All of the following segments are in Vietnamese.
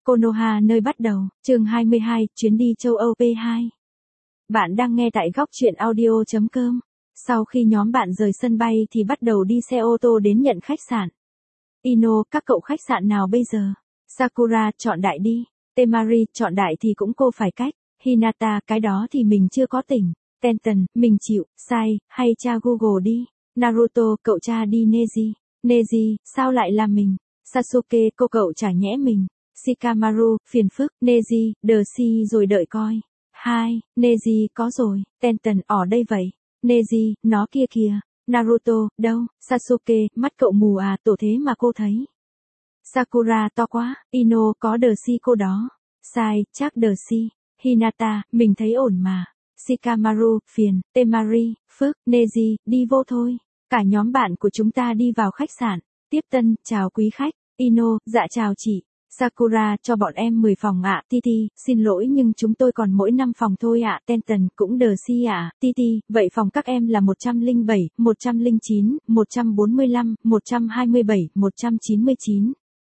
Konoha nơi bắt đầu, chương 22, chuyến đi châu Âu P2. Bạn đang nghe tại góc truyện audio.com. Sau khi nhóm bạn rời sân bay thì bắt đầu đi xe ô tô đến nhận khách sạn. Ino, các cậu khách sạn nào bây giờ? Sakura, chọn đại đi. Temari, chọn đại thì cũng cô phải cách. Hinata, cái đó thì mình chưa có tỉnh. Tenten, mình chịu. Sai, hay tra Google đi. Naruto, cậu tra đi Neji. Neji, sao lại là mình? Sasuke, cậu chả nhẽ mình. Shikamaru, phiền phức. Neji, đờ si rồi đợi coi. 2. Neji, có rồi. Tenten, ở đây vậy. Neji, nó kia kìa. Naruto, đâu? Sasuke, mắt cậu mù à, tổ thế mà cô thấy. Sakura, to quá. Ino, có đờ si cô đó. Sai, chắc đờ si. Hinata, mình thấy ổn mà. Shikamaru, phiền. Temari, phức. Neji, đi vô thôi. Cả nhóm bạn của chúng ta đi vào khách sạn. Tiếp tân, chào quý khách. Ino, dạ chào chị. Sakura, cho bọn em 10 phòng ạ. Titi, xin lỗi nhưng chúng tôi còn mỗi 5 phòng thôi ạ. Tenten, cũng đờ si ạ. Titi, vậy phòng các em là 107, 109, 145, 127, 199.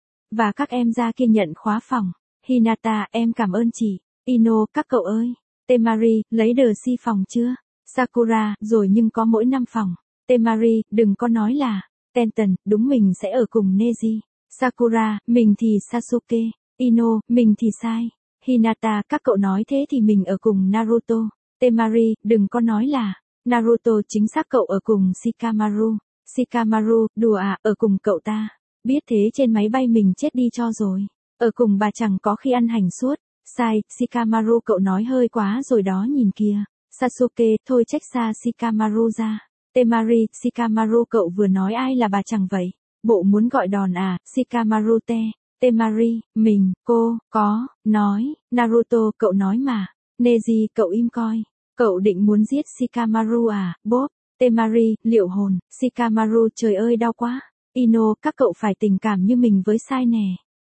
Và các em ra kia nhận khóa phòng. Hinata, em cảm ơn chị. Ino, các cậu ơi. Temari, lấy đờ si phòng chưa? Sakura, rồi nhưng có mỗi 5 phòng. Temari, đừng có nói là. Tenten, đúng mình sẽ ở cùng Neji. Sakura, mình thì Sasuke. Ino, mình thì sai. Hinata, các cậu nói thế thì mình ở cùng Naruto. Temari, đừng có nói là. Naruto, chính xác cậu ở cùng Shikamaru. Shikamaru, đùa à, ở cùng cậu ta. Biết thế trên máy bay mình chết đi cho rồi. Ở cùng bà chẳng có khi ăn hành suốt. Sai, Shikamaru cậu nói hơi quá rồi đó nhìn kìa. Sasuke, thôi trách xa Shikamaru ra. Temari, Shikamaru cậu vừa nói ai là bà chẳng vậy? Bộ muốn gọi đòn à? Shikamaru te. Temari, mình, cô, có, nói. Naruto, cậu nói mà. Neji, cậu im coi. Cậu định muốn giết Shikamaru à? Bốp. Temari, liệu hồn. Shikamaru, trời ơi đau quá. Ino, các cậu phải tình cảm như mình với Sai nè.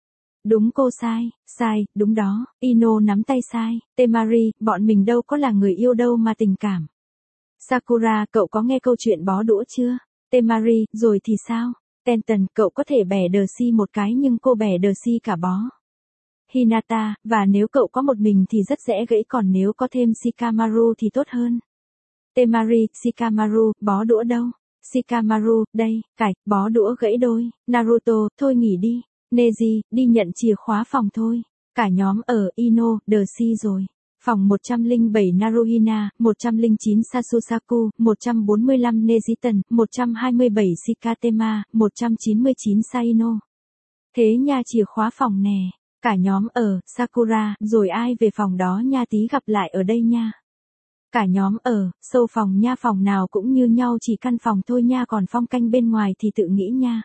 Đúng cô Sai. Sai, đúng đó. Ino nắm tay Sai. Temari, bọn mình đâu có là người yêu đâu mà tình cảm. Sakura, cậu có nghe câu chuyện bó đũa chưa? Temari, rồi thì sao? Tenten, cậu có thể bẻ đờ si một cái nhưng cô bẻ đờ si cả bó. Hinata, và nếu cậu có một mình thì rất dễ gãy còn nếu có thêm Shikamaru thì tốt hơn. Temari, Shikamaru, bó đũa đâu? Shikamaru, đây, cạch, bó đũa gãy đôi. Naruto, thôi nghỉ đi. Neji, đi nhận chìa khóa phòng thôi. Cả nhóm ở Ino, đờ si rồi. Phòng 107 Naruhina, 109 Sasusaku, 145 Nejiten, 127 Shikatema, 199 Saino. Thế nha chìa khóa phòng nè. Cả nhóm ở Sakura, rồi ai về phòng đó nha tí gặp lại ở đây nha. Cả nhóm ở sâu phòng nha phòng nào cũng như nhau chỉ căn phòng thôi nha còn phong canh bên ngoài thì tự nghĩ nha.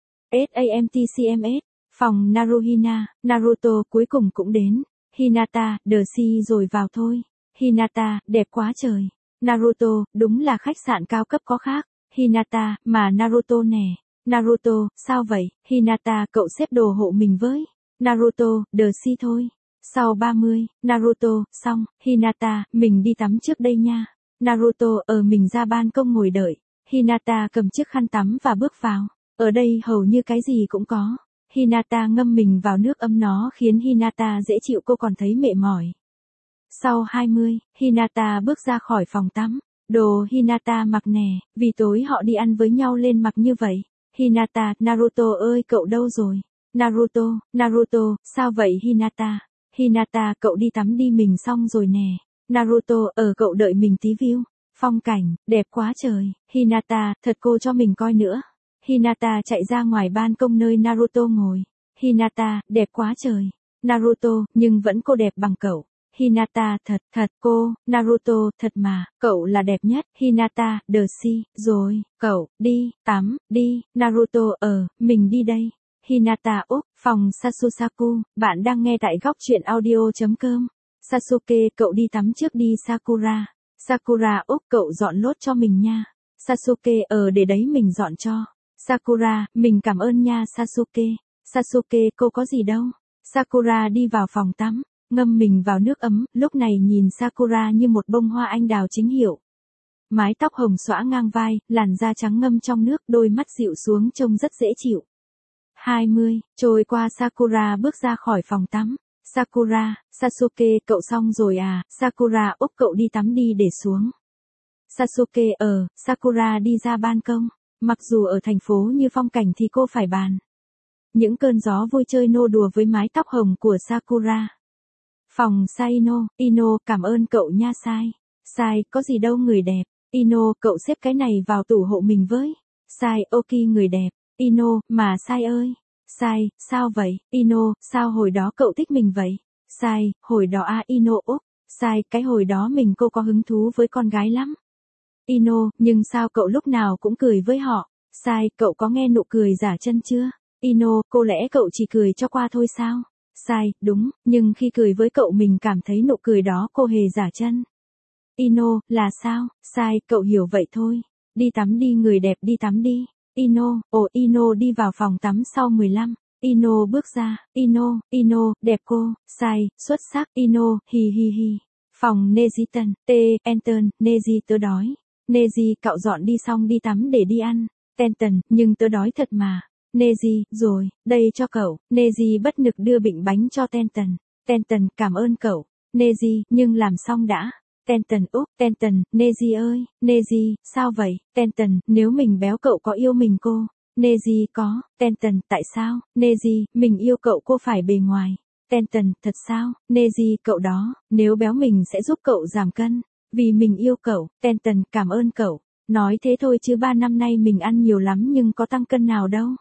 SAMTCMS, phòng Naruhina, Naruto cuối cùng cũng đến. Hinata, đờ si rồi vào thôi. Hinata, đẹp quá trời. Naruto, đúng là khách sạn cao cấp có khác. Hinata, mà Naruto nè. Naruto, sao vậy? Hinata, cậu xếp đồ hộ mình với. Naruto, đờ si thôi. Sau 30, Naruto, xong. Hinata, mình đi tắm trước đây nha. Naruto, mình ra ban công ngồi đợi. Hinata cầm chiếc khăn tắm và bước vào. Ở đây hầu như cái gì cũng có. Hinata ngâm mình vào nước ấm nó khiến Hinata dễ chịu cô còn thấy mệt mỏi. Sau 20, Hinata bước ra khỏi phòng tắm. Đồ Hinata mặc nè, vì tối họ đi ăn với nhau lên mặc như vậy. Hinata, Naruto ơi cậu đâu rồi? Naruto, sao vậy Hinata? Hinata, cậu đi tắm đi mình xong rồi nè. Naruto, cậu đợi mình tí view. Phong cảnh, đẹp quá trời. Hinata, thật cô cho mình coi nữa. Hinata chạy ra ngoài ban công nơi Naruto ngồi. Hinata, đẹp quá trời. Naruto, nhưng vẫn cô đẹp bằng cậu. Hinata, thật cô, Naruto, thật mà, cậu là đẹp nhất. Hinata, đờ si, rồi, cậu, đi, tắm, đi. Naruto, mình đi đây. Hinata, phòng Sasusaku, bạn đang nghe tại góc truyện audio.com. Sasuke, cậu đi tắm trước đi Sakura. Sakura, cậu dọn lốt cho mình nha. Sasuke, để đấy mình dọn cho. Sakura, mình cảm ơn nha Sasuke. Sasuke, cô có gì đâu. Sakura đi vào phòng tắm, ngâm mình vào nước ấm, lúc này nhìn Sakura như một bông hoa anh đào chính hiệu. Mái tóc hồng xõa ngang vai, làn da trắng ngâm trong nước, đôi mắt dịu xuống trông rất dễ chịu. 20, trôi qua Sakura bước ra khỏi phòng tắm. Sakura, Sasuke, cậu xong rồi à? Sakura úp cậu đi tắm đi để xuống. Sasuke Sakura đi ra ban công. Mặc dù ở thành phố như phong cảnh thì cô phải bàn. Những cơn gió vui chơi nô đùa với mái tóc hồng của Sakura. Phòng Saino, Ino, cảm ơn cậu nha Sai. Sai, có gì đâu người đẹp. Ino, cậu xếp cái này vào tủ hộ mình với. Sai, ok người đẹp. Ino, mà Sai ơi. Sai, sao vậy? Ino, sao hồi đó cậu thích mình vậy? Sai, hồi đó Ino úp. Sai, cái hồi đó cô có hứng thú với con gái lắm. Ino, nhưng sao cậu lúc nào cũng cười với họ? Sai, cậu có nghe nụ cười giả chân chưa? Ino, cô lẽ cậu chỉ cười cho qua thôi sao? Sai, đúng, nhưng khi cười với cậu mình cảm thấy nụ cười đó cô hề giả chân. Ino, là sao? Sai, cậu hiểu vậy thôi. Đi tắm đi người đẹp, đi tắm đi. Ino, Ino đi vào phòng tắm sau 15. Ino bước ra. Ino, đẹp cô. Sai, xuất sắc. Ino, hi hi hi. Phòng Neji Anton, Neji tớ đói. Neji, cậu dọn đi xong đi tắm để đi ăn. Tenton, nhưng tớ đói thật mà. Neji, rồi, đây cho cậu. Neji bất lực đưa bịnh bánh cho Tenton. Tenton, cảm ơn cậu. Neji, nhưng làm xong đã. Tenton, Tenton, Neji ơi, Neji, sao vậy? Tenton, nếu mình béo cậu có yêu mình cô? Neji, có. Tenton, tại sao? Neji, mình yêu cậu cô phải bề ngoài. Tenton, thật sao? Neji, cậu đó, nếu béo mình sẽ giúp cậu giảm cân. Vì mình yêu cậu. Tenton, cảm ơn cậu. Nói thế thôi chứ 3 năm nay mình ăn nhiều lắm nhưng có tăng cân nào đâu.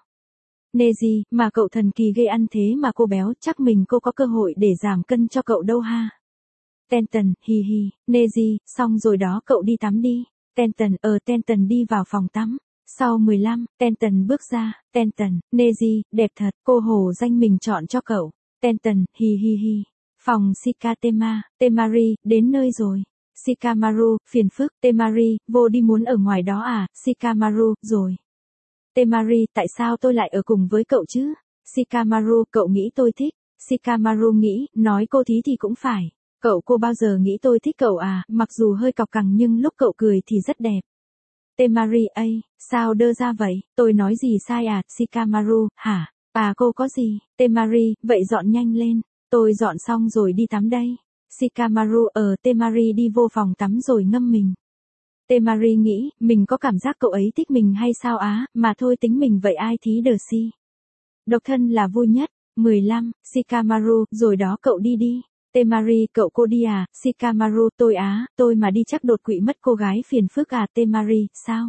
Neji, mà cậu thần kỳ ghê ăn thế mà cô béo, chắc cô có cơ hội để giảm cân cho cậu đâu ha. Tenton, hi hi. Neji, xong rồi đó cậu đi tắm đi. Tenton, Tenton đi vào phòng tắm. Sau 15, Tenton bước ra. Tenton, Neji, đẹp thật, cô hổ danh mình chọn cho cậu. Tenton, hi hi hi. Phòng Shikatema, Temari, đến nơi rồi. Shikamaru, phiền phức. Temari, vô đi muốn ở ngoài đó à? Shikamaru, rồi. Temari, tại sao tôi lại ở cùng với cậu chứ? Shikamaru, cậu nghĩ tôi thích. Shikamaru nghĩ, nói cô thí thì cũng phải. Cô bao giờ nghĩ tôi thích cậu à? Mặc dù hơi cọc cằn nhưng lúc cậu cười thì rất đẹp. Temari, sao đơ ra vậy? Tôi nói gì sai à? Shikamaru, hả? Cô có gì? Temari, vậy dọn nhanh lên. Tôi dọn xong rồi đi tắm đây. Shikamaru, Temari đi vô phòng tắm rồi ngâm mình. Temari nghĩ, mình có cảm giác cậu ấy thích mình hay sao á, mà thôi tính mình vậy ai thí đờ si. Độc thân là vui nhất. 15, Shikamaru, rồi đó cậu đi đi. Temari, cậu cô đi à? Shikamaru, tôi mà đi chắc đột quỵ mất cô gái phiền phức à? Temari, sao?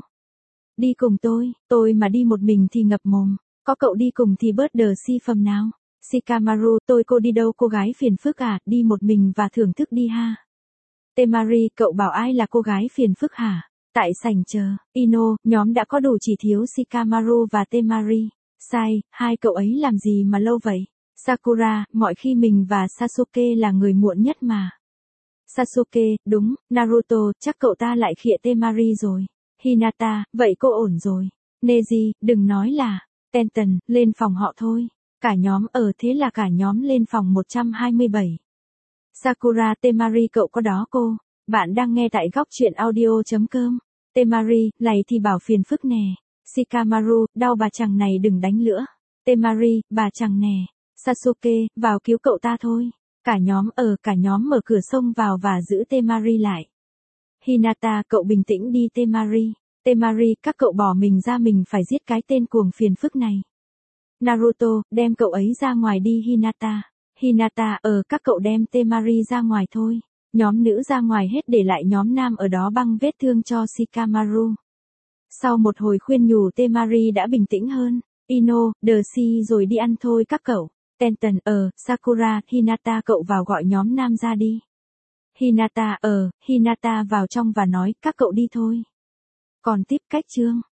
Đi cùng tôi mà đi một mình thì ngập mồm. Có cậu đi cùng thì bớt đờ si phẩm nào. Shikamaru, cô đi đâu cô gái phiền phức à? Đi một mình và thưởng thức đi ha. Temari, cậu bảo ai là cô gái phiền phức hả? Tại sảnh chờ. Ino, nhóm đã có đủ chỉ thiếu Shikamaru và Temari. Sai, hai cậu ấy làm gì mà lâu vậy? Sakura, mọi khi mình và Sasuke là người muộn nhất mà. Sasuke, đúng, Naruto, chắc cậu ta lại khịa Temari rồi. Hinata, vậy cô ổn rồi. Neji, đừng nói là. Tenton, lên phòng họ thôi. Cả nhóm thế là cả nhóm lên phòng 127. Sakura, Temari cậu có đó cô. Bạn đang nghe tại góc truyện audio.com. Temari, lầy thì bảo phiền phức nè. Shikamaru, đau bà chàng này đừng đánh nữa. Temari, bà chàng nè. Sasuke, vào cứu cậu ta thôi. Cả nhóm mở cửa xông vào và giữ Temari lại. Hinata, cậu bình tĩnh đi Temari. Temari, các cậu bỏ mình ra mình phải giết cái tên cuồng phiền phức này. Naruto, đem cậu ấy ra ngoài đi Hinata. Hinata, các cậu đem Temari ra ngoài thôi. Nhóm nữ ra ngoài hết để lại nhóm nam ở đó băng vết thương cho Shikamaru. Sau một hồi khuyên nhủ Temari đã bình tĩnh hơn. Ino, đờ si rồi đi ăn thôi các cậu. Tenton, Sakura, Hinata cậu vào gọi nhóm nam ra đi. Hinata, Hinata vào trong và nói, các cậu đi thôi. Còn tiếp cách chương.